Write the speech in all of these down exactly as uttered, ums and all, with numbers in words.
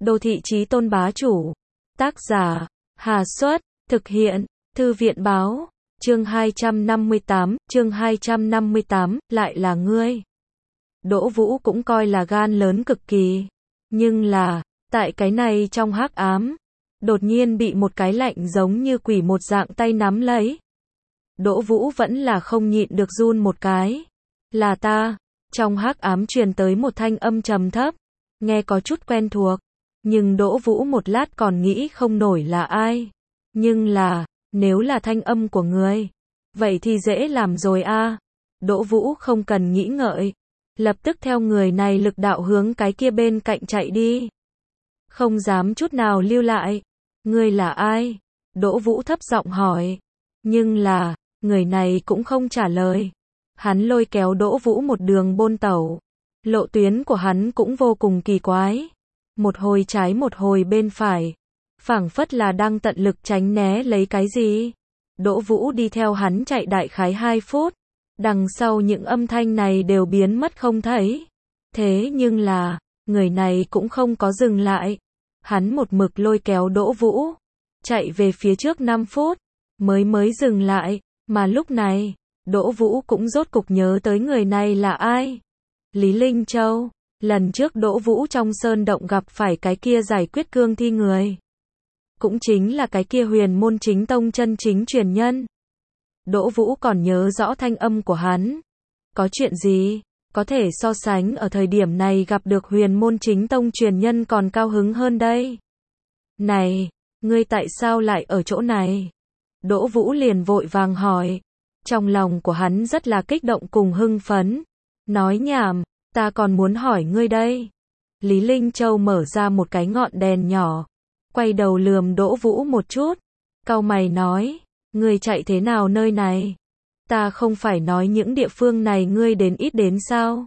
Đô thị chí tôn bá chủ. Tác giả, Hà Xuất, thực hiện, Thư viện báo, chương hai trăm năm mươi tám, chương hai trăm năm mươi tám, lại là ngươi. Đỗ Vũ cũng coi là gan lớn cực kỳ. Nhưng là, tại cái này trong hắc ám, đột nhiên bị một cái lạnh giống như quỷ một dạng tay nắm lấy. Đỗ Vũ vẫn là không nhịn được run một cái. Là ta. Trong hắc ám truyền tới một thanh âm trầm thấp, nghe có chút quen thuộc, nhưng Đỗ Vũ một lát còn nghĩ không nổi là ai. Nhưng là, nếu là thanh âm của người, vậy thì dễ làm rồi a. Đỗ Vũ không cần nghĩ ngợi, lập tức theo người này lực đạo hướng cái kia bên cạnh chạy đi. Không dám chút nào lưu lại. Ngươi là ai? Đỗ Vũ thấp giọng hỏi. Nhưng là, người này cũng không trả lời. Hắn lôi kéo Đỗ Vũ một đường bôn tẩu. Lộ tuyến của hắn cũng vô cùng kỳ quái. Một hồi trái một hồi bên phải. Phảng phất là đang tận lực tránh né lấy cái gì. Đỗ Vũ đi theo hắn chạy đại khái hai phút. Đằng sau những âm thanh này đều biến mất không thấy. Thế nhưng là, người này cũng không có dừng lại. Hắn một mực lôi kéo Đỗ Vũ. Chạy về phía trước năm phút. Mới mới dừng lại. Mà lúc này, Đỗ Vũ cũng rốt cục nhớ tới người này là ai. Lý Linh Châu. Lần trước Đỗ Vũ trong sơn động gặp phải cái kia giải quyết cương thi người. Cũng chính là cái kia huyền môn chính tông chân chính truyền nhân. Đỗ Vũ còn nhớ rõ thanh âm của hắn. Có chuyện gì, có thể so sánh ở thời điểm này gặp được huyền môn chính tông truyền nhân còn cao hứng hơn đây. Này, ngươi tại sao lại ở chỗ này? Đỗ Vũ liền vội vàng hỏi. Trong lòng của hắn rất là kích động cùng hưng phấn. Nói nhảm, ta còn muốn hỏi ngươi đây. Lý Linh Châu mở ra một cái ngọn đèn nhỏ. Quay đầu lườm Đỗ Vũ một chút. Cau mày nói, ngươi chạy thế nào nơi này? Ta không phải nói những địa phương này ngươi đến ít đến sao?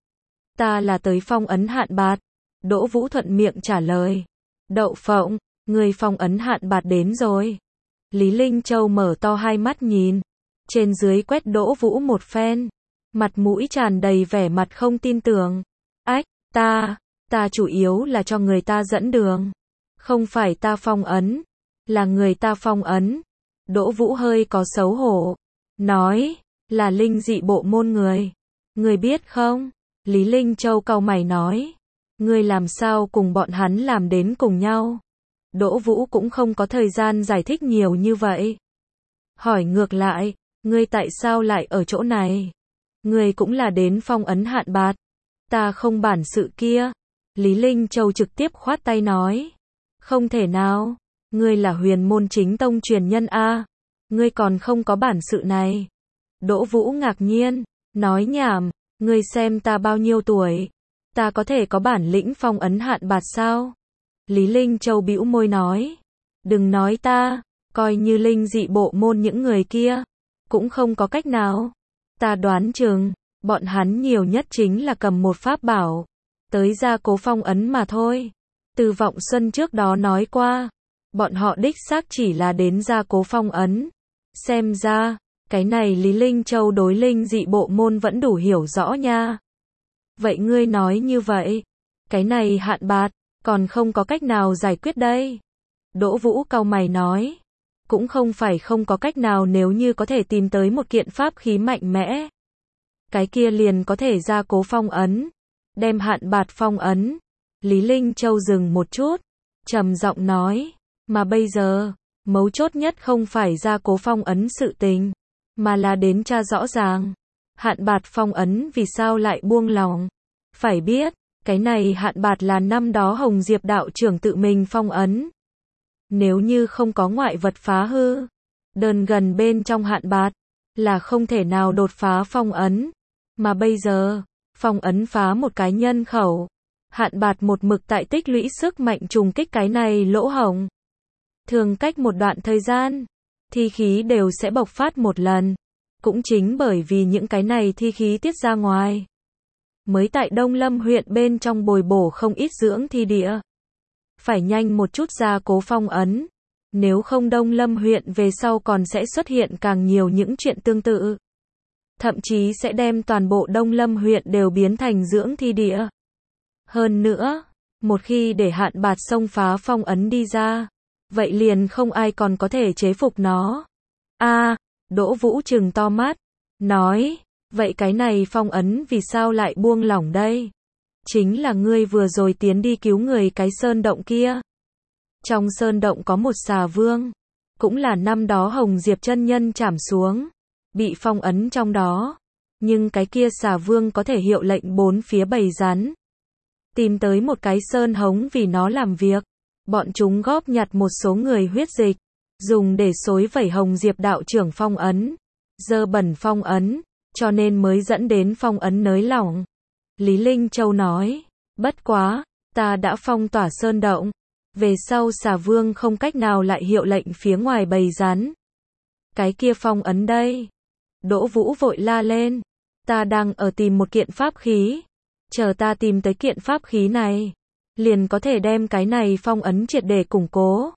Ta là tới phong ấn Hạn Bạt. Đỗ Vũ thuận miệng trả lời. Đậu phộng, ngươi phong ấn Hạn Bạt đến rồi. Lý Linh Châu mở to hai mắt nhìn. Trên dưới quét Đỗ Vũ một phen. Mặt mũi tràn đầy vẻ mặt không tin tưởng. Ách, ta, ta chủ yếu là cho người ta dẫn đường. Không phải ta phong ấn, là người ta phong ấn. Đỗ Vũ hơi có xấu hổ. Nói, là linh dị bộ môn người. Người biết không? Lý Linh Châu cau mày nói. Ngươi làm sao cùng bọn hắn làm đến cùng nhau? Đỗ Vũ cũng không có thời gian giải thích nhiều như vậy. Hỏi ngược lại, ngươi tại sao lại ở chỗ này? Ngươi cũng là đến phong ấn Hạn Bạt. Ta không bản sự kia. Lý Linh Châu trực tiếp khoát tay nói. Không thể nào, ngươi là huyền môn chính tông truyền nhân a, ngươi còn không có bản sự này. Đỗ Vũ ngạc nhiên, nói nhảm, ngươi xem ta bao nhiêu tuổi, ta có thể có bản lĩnh phong ấn Hạn Bạt sao? Lý Linh Châu bĩu môi nói, đừng nói ta, coi như linh dị bộ môn những người kia, cũng không có cách nào. Ta đoán chừng, bọn hắn nhiều nhất chính là cầm một pháp bảo, tới gia cố phong ấn mà thôi. Từ Vọng Xuân trước đó nói qua, bọn họ đích xác chỉ là đến gia cố phong ấn. Xem ra, cái này Lý Linh Châu đối linh dị bộ môn vẫn đủ hiểu rõ nha. Vậy ngươi nói như vậy, cái này Hạn Bạt, còn không có cách nào giải quyết đây. Đỗ Vũ cau mày nói, cũng không phải không có cách nào nếu như có thể tìm tới một kiện pháp khí mạnh mẽ. Cái kia liền có thể gia cố phong ấn, đem Hạn Bạt phong ấn. Lý Linh Châu dừng một chút, trầm giọng nói, mà bây giờ, mấu chốt nhất không phải gia cố phong ấn sự tình, mà là đến tra rõ ràng, Hạn Bạt phong ấn vì sao lại buông lỏng. Phải biết, cái này Hạn Bạt là năm đó Hồng Diệp đạo trưởng tự mình phong ấn. Nếu như không có ngoại vật phá hư, đơn gần bên trong Hạn Bạt, là không thể nào đột phá phong ấn. Mà bây giờ, phong ấn phá một cái nhân khẩu. Hạn Bạt một mực tại tích lũy sức mạnh trùng kích cái này lỗ hổng. Thường cách một đoạn thời gian, thi khí đều sẽ bộc phát một lần. Cũng chính bởi vì những cái này thi khí tiết ra ngoài, mới tại Đông Lâm huyện bên trong bồi bổ không ít dưỡng thi địa. Phải nhanh một chút gia cố phong ấn. Nếu không Đông Lâm huyện về sau còn sẽ xuất hiện càng nhiều những chuyện tương tự. Thậm chí sẽ đem toàn bộ Đông Lâm huyện đều biến thành dưỡng thi địa. Hơn nữa, Một khi để hạn bạt xông phá phong ấn đi ra, vậy liền không ai còn có thể chế phục nó. A, Đỗ Vũ trừng to mắt, nói, vậy cái này phong ấn vì sao lại buông lỏng đây? Chính là ngươi vừa rồi tiến đi cứu người cái sơn động kia. Trong sơn động có một xà vương, cũng là năm đó Hồng Diệp chân nhân trảm xuống, bị phong ấn trong đó. Nhưng cái kia xà vương có thể hiệu lệnh bốn phía bầy rắn, tìm tới một cái sơn hống vì nó làm việc. Bọn chúng góp nhặt một số người huyết dịch, dùng để xối vẩy Hồng Diệp đạo trưởng phong ấn, dơ bẩn phong ấn, cho nên mới dẫn đến phong ấn nới lỏng. Lý Linh Châu nói, bất quá, ta đã phong tỏa sơn động, về sau xà vương không cách nào lại hiệu lệnh phía ngoài bầy rắn. Cái kia phong ấn đây. Đỗ Vũ vội la lên, ta đang ở tìm một kiện pháp khí, chờ ta tìm tới kiện pháp khí này, liền có thể đem cái này phong ấn triệt để củng cố.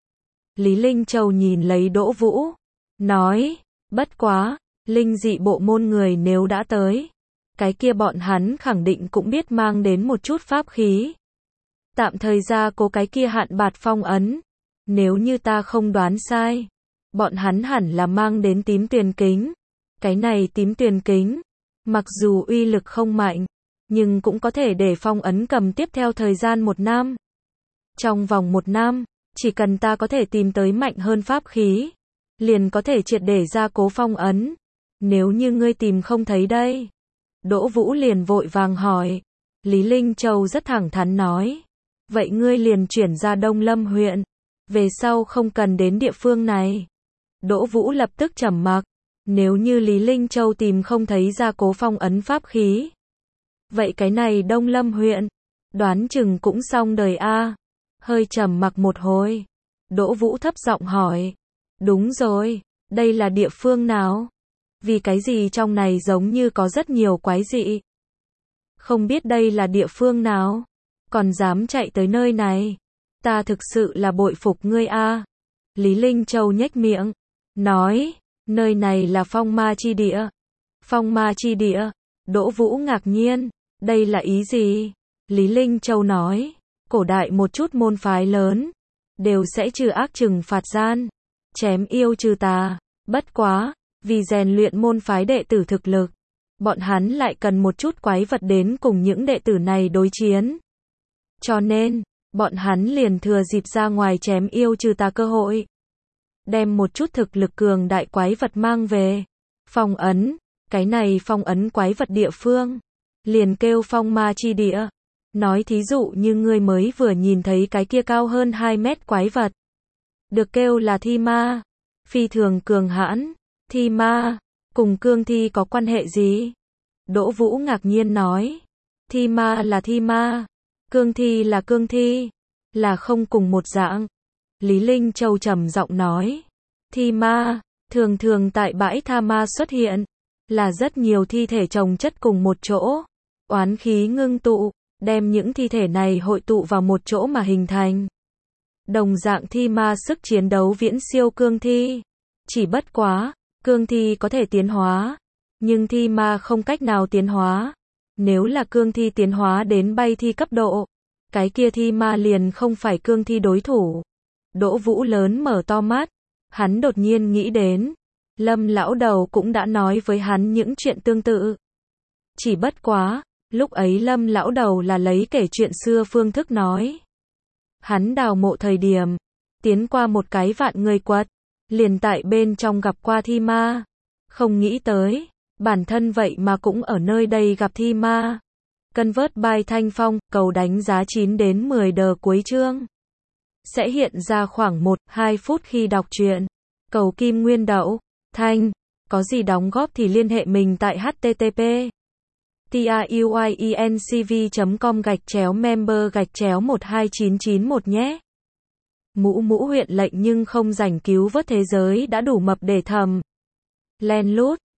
Lý Linh Châu nhìn lấy Đỗ Vũ, nói, bất quá, linh dị bộ môn người nếu đã tới, cái kia bọn hắn khẳng định cũng biết mang đến một chút pháp khí. Tạm thời ra cố cái kia hạn bạt phong ấn, nếu như ta không đoán sai, bọn hắn hẳn là mang đến tím tuyền kính. Cái này tím tuyền kính, mặc dù uy lực không mạnh, nhưng cũng có thể để phong ấn cầm tiếp theo thời gian một năm. Trong vòng một năm, chỉ cần ta có thể tìm tới mạnh hơn pháp khí, liền có thể triệt để gia cố phong ấn. Nếu như ngươi tìm không thấy đây. Đỗ Vũ liền vội vàng hỏi. Lý Linh Châu rất thẳng thắn nói. Vậy ngươi liền chuyển ra Đông Lâm huyện, về sau không cần đến địa phương này. Đỗ Vũ lập tức trầm mặc. Nếu như Lý Linh Châu tìm không thấy gia cố phong ấn pháp khí, vậy cái này Đông Lâm huyện, đoán chừng cũng xong đời a. Hơi trầm mặc một hồi, Đỗ Vũ thấp giọng hỏi, đúng rồi, đây là địa phương nào? Vì cái gì trong này giống như có rất nhiều quái dị? Không biết đây là địa phương nào, còn dám chạy tới nơi này, ta thực sự là bội phục ngươi a. Lý Linh Châu nhếch miệng, nói, nơi này là phong ma chi địa. Phong ma chi địa? Đỗ Vũ ngạc nhiên, đây là ý gì? Lý Linh Châu nói, cổ đại một chút môn phái lớn, đều sẽ trừ ác trừng phạt gian, chém yêu trừ tà. Bất quá, vì rèn luyện môn phái đệ tử thực lực, bọn hắn lại cần một chút quái vật đến cùng những đệ tử này đối chiến. Cho nên, bọn hắn liền thừa dịp ra ngoài chém yêu trừ tà cơ hội, đem một chút thực lực cường đại quái vật mang về. Phong ấn, cái này phong ấn quái vật địa phương, liền kêu phong ma chi địa. Nói thí dụ như ngươi mới vừa nhìn thấy cái kia cao hơn hai mét quái vật, được kêu là thi ma, phi thường cường hãn. Thi ma, cùng cương thi có quan hệ gì? Đỗ Vũ ngạc nhiên nói, thi ma là thi ma, cương thi là cương thi, là không cùng một dạng. Lý Linh Châu trầm giọng nói, thi ma, thường thường tại bãi tha ma xuất hiện, là rất nhiều thi thể chồng chất cùng một chỗ, oán khí ngưng tụ, đem những thi thể này hội tụ vào một chỗ mà hình thành. Đồng dạng thi ma sức chiến đấu viễn siêu cương thi, chỉ bất quá, cương thi có thể tiến hóa, nhưng thi ma không cách nào tiến hóa. Nếu là cương thi tiến hóa đến bay thi cấp độ, cái kia thi ma liền không phải cương thi đối thủ. Đỗ Vũ lớn mở to mắt, hắn đột nhiên nghĩ đến, Lâm lão đầu cũng đã nói với hắn những chuyện tương tự. Chỉ bất quá, lúc ấy Lâm lão đầu là lấy kể chuyện xưa phương thức nói. Hắn đào mộ thời điểm, tiến qua một cái vạn người quật, liền tại bên trong gặp qua thi ma. Không nghĩ tới, bản thân vậy mà cũng ở nơi đây gặp thi ma. Convert by Thanh Phong, cầu đánh giá chín đến mười đờ cuối chương. Sẽ hiện ra khoảng một đến hai phút khi đọc truyện. Cầu kim nguyên đậu, Thanh, có gì đóng góp thì liên hệ mình tại http truyencv chấm com gạch chéo member gạch chéo một hai chín chín một nhé. Mũ mũ huyện lệnh nhưng không rảnh cứu vớt thế giới đã đủ mập để thầm. Len lút.